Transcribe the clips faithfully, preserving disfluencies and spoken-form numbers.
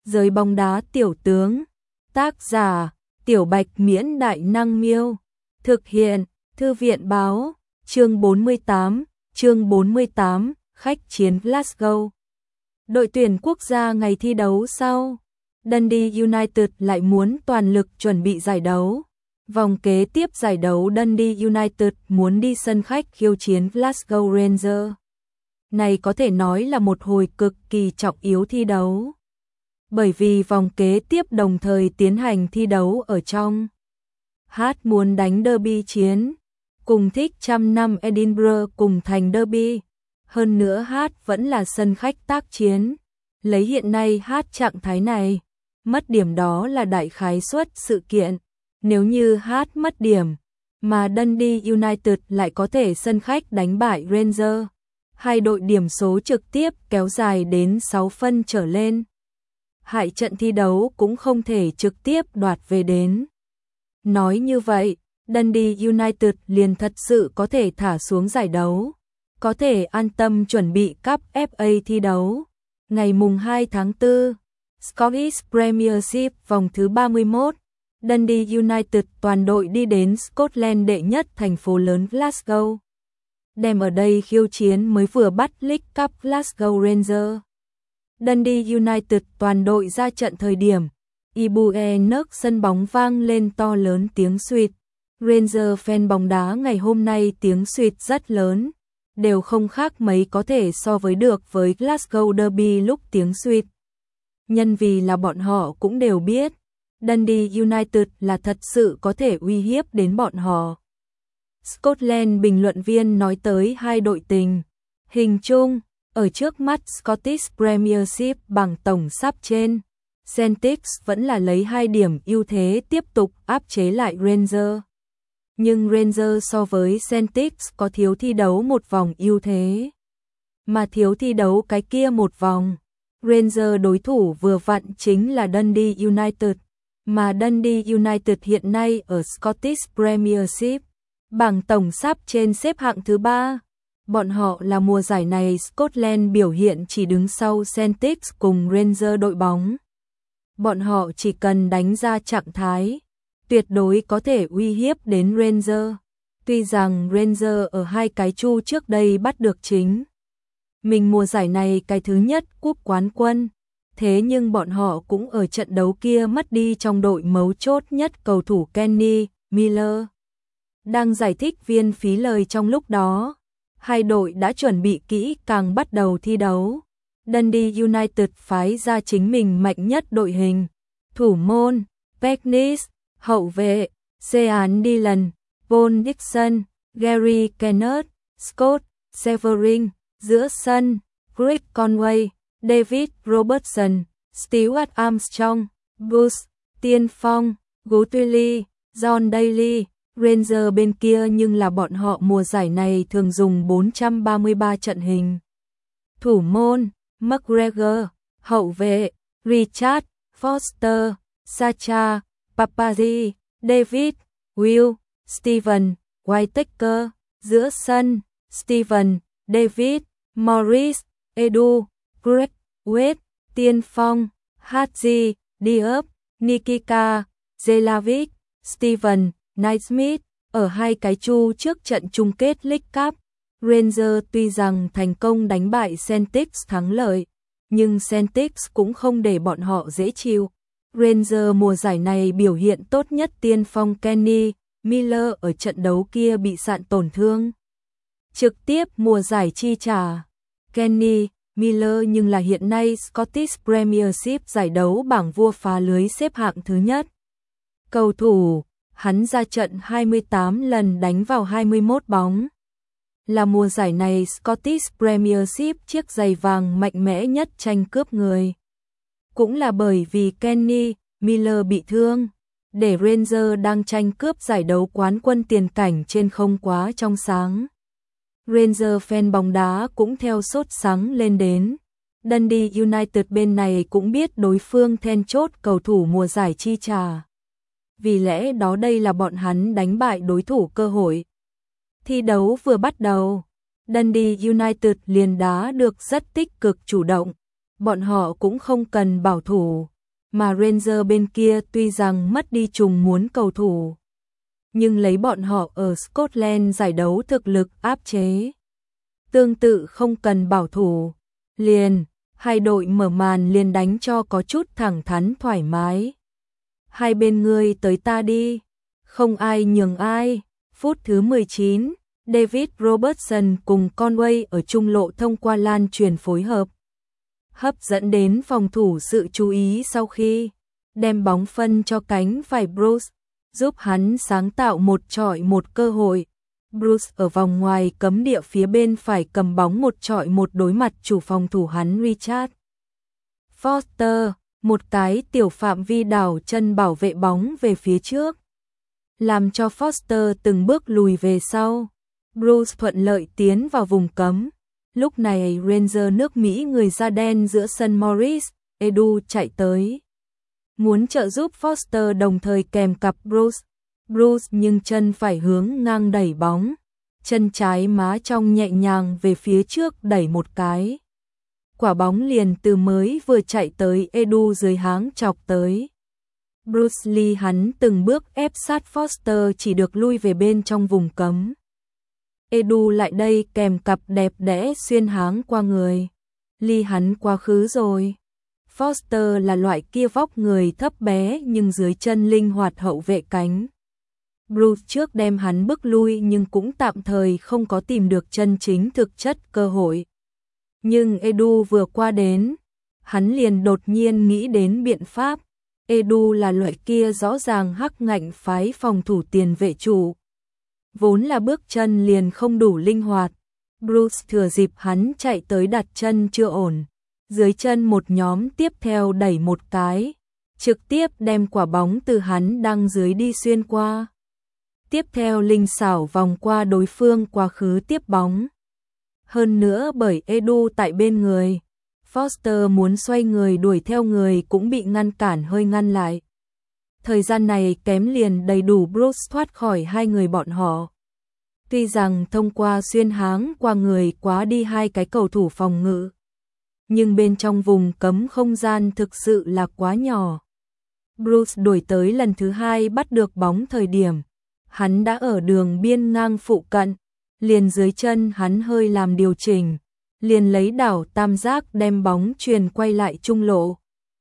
Giới bóng đá tiểu tướng. Tác giả: Tiểu Bạch Miễn Đại Năng Miêu. Thực hiện: Thư viện Báo. Chương bốn mươi tám. Chương bốn mươi tám. Khách chiến Glasgow. Đội tuyển quốc gia ngày thi đấu sau. Dundee United lại muốn toàn lực chuẩn bị giải đấu. Vòng kế tiếp giải đấu, Dundee United muốn đi sân khách khiêu chiến Glasgow Rangers. Này có thể nói là một hồi cực kỳ trọng yếu thi đấu. Bởi vì vòng kế tiếp đồng thời tiến hành thi đấu ở trong. Hát muốn đánh derby chiến, cùng thích trăm năm Edinburgh cùng thành derby. Hơn nữa Hát vẫn là sân khách tác chiến. Lấy hiện nay Hát trạng thái này, mất điểm đó là đại khái suất sự kiện. Nếu như Hát mất điểm, mà Dundee United lại có thể sân khách đánh bại Rangers, hai đội điểm số trực tiếp kéo dài đến sáu phân trở lên. Hại trận thi đấu cũng không thể trực tiếp đoạt về đến. Nói như vậy, Dundee United liền thật sự có thể thả xuống giải đấu, có thể an tâm chuẩn bị cúp ép a thi đấu. Ngày mùng hai tháng tư, Scottish Premiership vòng thứ ba mươi mốt, Dundee United toàn đội đi đến Scotland đệ nhất thành phố lớn Glasgow. Đem ở đây khiêu chiến mới vừa bắt League Cup Glasgow Rangers. Dundee United toàn đội ra trận thời điểm, Ibrox sân bóng vang lên to lớn tiếng suýt. Rangers fan bóng đá ngày hôm nay tiếng suýt rất lớn, đều không khác mấy có thể so với được với Glasgow Derby lúc tiếng suýt. Nhân vì là bọn họ cũng đều biết, Dundee United là thật sự có thể uy hiếp đến bọn họ. Scotland bình luận viên nói tới hai đội tình hình chung, ở trước mắt Scottish Premiership bằng tổng sắp trên, Celtic vẫn là lấy hai điểm ưu thế tiếp tục áp chế lại Rangers. Nhưng Rangers so với Celtic có thiếu thi đấu một vòng ưu thế. Mà thiếu thi đấu cái kia một vòng, Rangers đối thủ vừa vặn chính là Dundee United. Mà Dundee United hiện nay ở Scottish Premiership, bảng tổng sắp trên xếp hạng thứ ba. Bọn họ là mùa giải này Scotland biểu hiện chỉ đứng sau Celtic cùng Rangers đội bóng. Bọn họ chỉ cần đánh ra trạng thái, tuyệt đối có thể uy hiếp đến Rangers. Tuy rằng Rangers ở hai cái chu trước đây bắt được chính mình mùa giải này cái thứ nhất cúp quán quân, thế nhưng bọn họ cũng ở trận đấu kia mất đi trong đội mấu chốt nhất cầu thủ Kenny Miller. Đang giải thích viên phí lời trong lúc đó, hai đội đã chuẩn bị kỹ càng bắt đầu thi đấu. Dundee United phái ra chính mình mạnh nhất đội hình, thủ môn Peknis, hậu vệ Sean Dillon, Paul Dixon, Gary Kenneth, Scott Severin, giữa sân Greg Conway, David Robertson, Stuart Armstrong, Bruce Tiên Phong, Guthrie, John Daly. Rangers bên kia nhưng là bọn họ mùa giải này thường dùng bốn trăm ba mươi ba trận hình. Thủ môn McGregor, hậu vệ Richard Foster, Sacha Papazi, David Will, Steven Whittaker, giữa sân Steven, David Morris, Edu, Greg Wade, Tiên Phong, Hadji Diop, Nikita Zelavic, Steven Naismith. Ở hai cái chu trước trận chung kết League Cup, Rangers tuy rằng thành công đánh bại Celtic thắng lợi, nhưng Celtic cũng không để bọn họ dễ chịu. Rangers mùa giải này biểu hiện tốt nhất tiên phong Kenny Miller ở trận đấu kia bị sạn tổn thương, trực tiếp mùa giải chi trả. Kenny Miller nhưng là hiện nay Scottish Premiership giải đấu bảng vua phá lưới xếp hạng thứ nhất. Cầu thủ, hắn ra trận hai mươi tám lần đánh vào hai mươi mốt bóng. Là mùa giải này Scottish Premiership chiếc giày vàng mạnh mẽ nhất tranh cướp người. Cũng là bởi vì Kenny Miller bị thương, để Rangers đang tranh cướp giải đấu quán quân tiền cảnh trên không quá trong sáng. Rangers fan bóng đá cũng theo sốt sắng lên đến. Dundee United bên này cũng biết đối phương then chốt cầu thủ mùa giải chi trả. Vì lẽ đó đây là bọn hắn đánh bại đối thủ cơ hội. Thi đấu vừa bắt đầu, Dundee United liền đá được rất tích cực chủ động. Bọn họ cũng không cần bảo thủ, mà Rangers bên kia tuy rằng mất đi trùng muốn cầu thủ, nhưng lấy bọn họ ở Scotland giải đấu thực lực áp chế. Tương tự không cần bảo thủ, liền, hai đội mở màn liền đánh cho có chút thẳng thắn thoải mái. Hai bên ngươi tới ta đi, không ai nhường ai. Phút thứ mười chín, David Robertson cùng Conway ở trung lộ thông qua lan truyền phối hợp, hấp dẫn đến phòng thủ sự chú ý sau khi đem bóng phân cho cánh phải Bruce, giúp hắn sáng tạo một chọi một cơ hội. Bruce ở vòng ngoài cấm địa phía bên phải cầm bóng một chọi một đối mặt chủ phòng thủ hắn Richard Foster, một cái tiểu phạm vi đảo chân bảo vệ bóng về phía trước, làm cho Foster từng bước lùi về sau. Bruce thuận lợi tiến vào vùng cấm. Lúc này Rangers nước Mỹ người da đen giữa sân Morris, Edu chạy tới, muốn trợ giúp Foster đồng thời kèm cặp Bruce. Bruce nhưng chân phải hướng ngang đẩy bóng, chân trái má trong nhẹ nhàng về phía trước đẩy một cái. Quả bóng liền từ mới vừa chạy tới Edu dưới háng chọc tới. Bruce Lee hắn từng bước ép sát Foster chỉ được lui về bên trong vùng cấm. Edu lại đây kèm cặp đẹp đẽ xuyên háng qua người. Lee hắn quá khứ rồi. Foster là loại kia vóc người thấp bé nhưng dưới chân linh hoạt hậu vệ cánh. Bruce trước đem hắn bước lui nhưng cũng tạm thời không có tìm được chân chính thực chất cơ hội. Nhưng Edu vừa qua đến, hắn liền đột nhiên nghĩ đến biện pháp. Edu là loại kia rõ ràng hắc ngạnh phái phòng thủ tiền vệ chủ, vốn là bước chân liền không đủ linh hoạt. Bruce thừa dịp hắn chạy tới đặt chân chưa ổn, dưới chân một nhóm tiếp theo đẩy một cái, trực tiếp đem quả bóng từ hắn đang dưới đi xuyên qua. Tiếp theo linh xảo vòng qua đối phương quá khứ tiếp bóng. Hơn nữa bởi Edu tại bên người, Foster muốn xoay người đuổi theo người cũng bị ngăn cản hơi ngăn lại. Thời gian này kém liền đầy đủ Bruce thoát khỏi hai người bọn họ. Tuy rằng thông qua xuyên háng qua người quá đi hai cái cầu thủ phòng ngự, nhưng bên trong vùng cấm không gian thực sự là quá nhỏ. Bruce đuổi tới lần thứ hai bắt được bóng thời điểm, hắn đã ở đường biên ngang phụ cận, liền dưới chân hắn hơi làm điều chỉnh, liền lấy đảo tam giác đem bóng truyền quay lại trung lộ.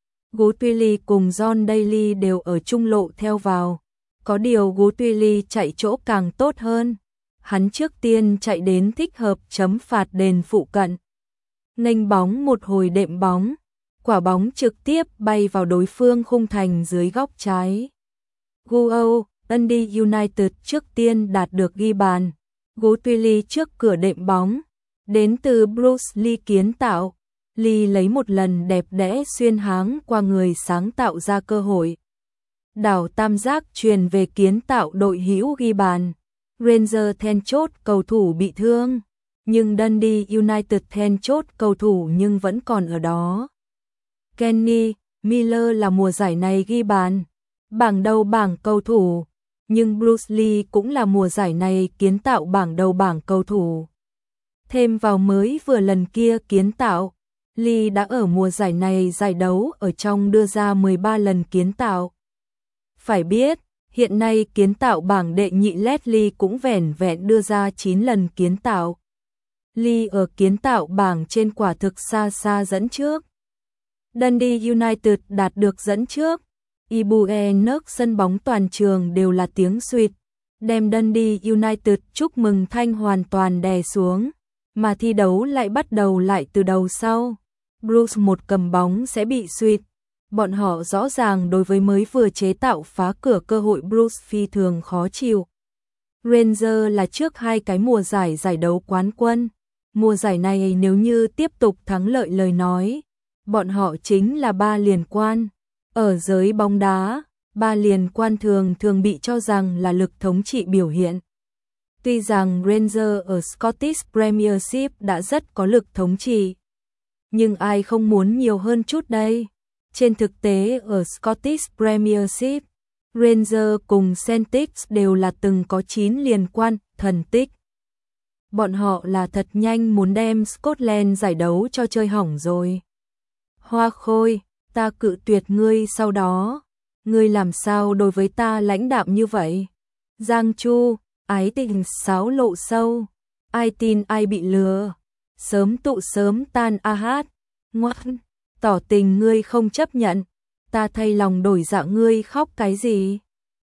Guthrie cùng John Daly đều ở trung lộ theo vào, có điều Guthrie chạy chỗ càng tốt hơn. Hắn trước tiên chạy đến thích hợp chấm phạt đền phụ cận, nghênh bóng một hồi đệm bóng, quả bóng trực tiếp bay vào đối phương khung thành dưới góc trái. Guo, Dundee United trước tiên đạt được ghi bàn. Guthrie trước cửa đệm bóng, đến từ Bruce Lee kiến tạo. Lee lấy một lần đẹp đẽ xuyên háng qua người sáng tạo ra cơ hội. Đảo tam giác truyền về kiến tạo đội hữu ghi bàn. Rangers then chốt cầu thủ bị thương, nhưng Dundee United then chốt cầu thủ nhưng vẫn còn ở đó. Kenny Miller là mùa giải này ghi bàn, bảng đầu bảng cầu thủ, nhưng Bruce Lee cũng là mùa giải này kiến tạo bảng đầu bảng cầu thủ. Thêm vào mới vừa lần kia kiến tạo, Lee đã ở mùa giải này giải đấu ở trong đưa ra mười ba lần kiến tạo. Phải biết, hiện nay kiến tạo bảng đệ nhị Leslie cũng vẻn vẹn đưa ra chín lần kiến tạo. Lee ở kiến tạo bảng trên quả thực xa xa dẫn trước. Dundee United đạt được dẫn trước. Ibuenos sân bóng toàn trường đều là tiếng suýt, đem Dundee United chúc mừng thanh hoàn toàn đè xuống, mà thi đấu lại bắt đầu lại từ đầu sau. Bruce một cầm bóng sẽ bị suýt. Bọn họ rõ ràng đối với mới vừa chế tạo phá cửa cơ hội Bruce phi thường khó chịu. Rangers là trước hai cái mùa giải giải đấu quán quân. Mùa giải này nếu như tiếp tục thắng lợi lời nói, bọn họ chính là ba liên quan. Ở giới bóng đá, ba liên quan thường thường bị cho rằng là lực thống trị biểu hiện. Tuy rằng Rangers ở Scottish Premiership đã rất có lực thống trị, nhưng ai không muốn nhiều hơn chút đây? Trên thực tế ở Scottish Premiership, Rangers cùng Celtic đều là từng có chín liên quan thần tích. Bọn họ là thật nhanh muốn đem Scotland giải đấu cho chơi hỏng rồi. Hoa khôi, ta cự tuyệt ngươi sau đó, ngươi làm sao đối với ta lãnh đạm như vậy? Giang Chu, ái tình sáo lộ sâu, ai tin ai bị lừa, sớm tụ sớm tan a hát, ngoan, tỏ tình ngươi không chấp nhận, ta thay lòng đổi dạ ngươi khóc cái gì?